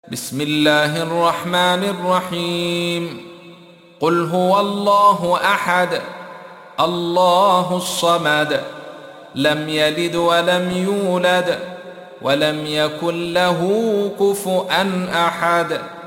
بسم الله الرحمن الرحيم. قل هو الله أحد الله الصمد لم يلد ولم يولد ولم يكن له كفؤا أحد.